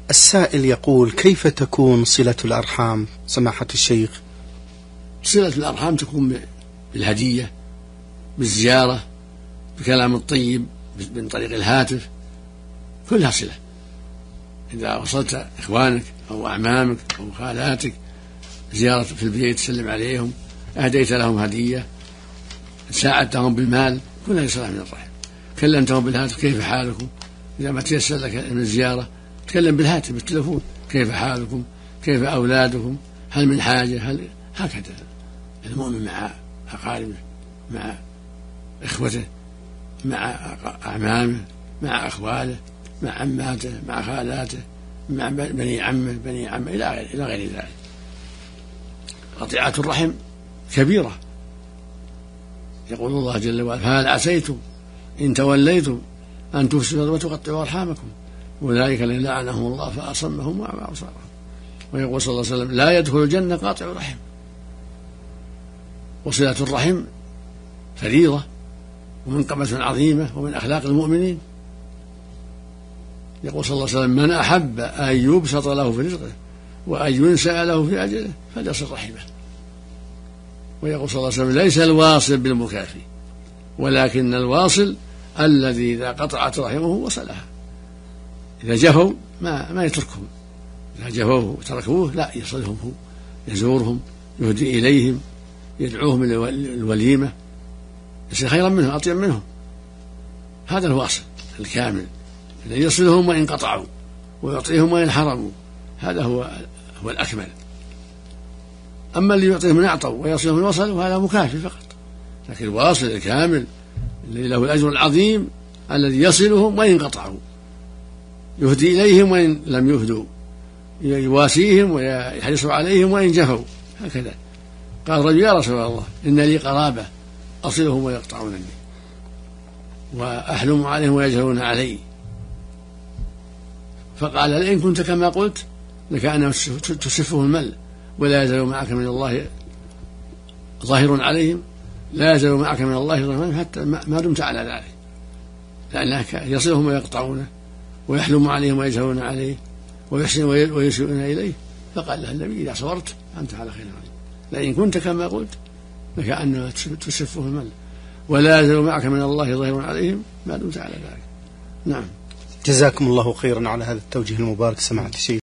السائل يقول: كيف تكون صلة الأرحام سماحة الشيخ؟ صلة الأرحام تكون بالهدية، بالزيارة، بكلام الطيب، من طريق الهاتف، كلها صلة. إذا وصلت إخوانك أو أعمامك أو خالاتك زيارة في البيت تسلم عليهم، أهديت لهم هدية، ساعدتهم بالمال، كلها صلة من الرحم. كلمتهم بالهاتف: كيف حالكم؟ إذا ما تيسر لك من الزيارة تكلم بالهاتف بالتلفون: كيف حالكم؟ كيف أولادكم؟ هل من حاجة؟ هكذا المؤمن مع أقاربه، مع إخوته، مع أعمامه، مع أخواله، مع عماته، مع خالاته، مع بني عمه، بني عمه، إلى غير ذلك. قطيعة الرحم كبيرة. يقول الله جل وعلا: فهل عسيتم إن توليتم أن تفسدوا وتقطعوا أرحامكم أولئك الذين لعنهم الله فأصمهم وأعمى أبصارهم. ويقول صلى الله عليه وسلم: لا يدخل الجنة قاطع رحم. وصلة الرحم فريضة ومنقبة عظيمة ومن أخلاق المؤمنين. يقول صلى الله عليه وسلم: من أحب أن يبسط له في رزقه وأن ينسأ له في أجله فليصل رحمه. ويقول صلى الله عليه وسلم: ليس الواصل بالمكافي ولكن الواصل الذي إذا قطعت رحمه وصلها. إذا جفوا ما يتركهم، إذا جفوه وتركوه لا، يصلهم هو، يزورهم، يهدي إليهم، يدعوهم الوليمة، يصير خيرا منهم، أطيب منهم. هذا الواصل الكامل الذي يصلهم وإن قطعوا ويعطيهم وإن حرموا، هذا هو الأكمل. أما اللي يعطيهم من أعطوا ويصلهم من وصلوا هذا مكافي فقط. لكن الواصل الكامل الذي له الأجر العظيم الذي يصلهم وإن قطعوا، يهدي إليهم وإن لم يهدوا، يواسيهم ويحرص عليهم وإن جفوا، هكذا. قال رجل: يا رسول الله إن لي قرابة أصلهم ويقطعونني وأحلم عليهم ويجهلون علي. فقال: لئن كنت كما قلت لكأنما تسفه المل ولا يزال معك من الله ظاهر عليهم، لا يزال معك من الله ظاهر عليهم حتى ما دمت على ذلك، لأنك يصلهم ويقطعونه ويحلم عليهم ويجهلون عليه ويحسن ويسيئون إليه. فقال له النبي: إذا صبرت أنت على خير عليم. لئن كنت كما قلت لكأنما تسفه المل ولا يزال معك من الله ظاهر عليهم ما دمت على ذلك. نعم. جزاكم الله خيرا على هذا التوجيه المبارك سماحة الشيخ.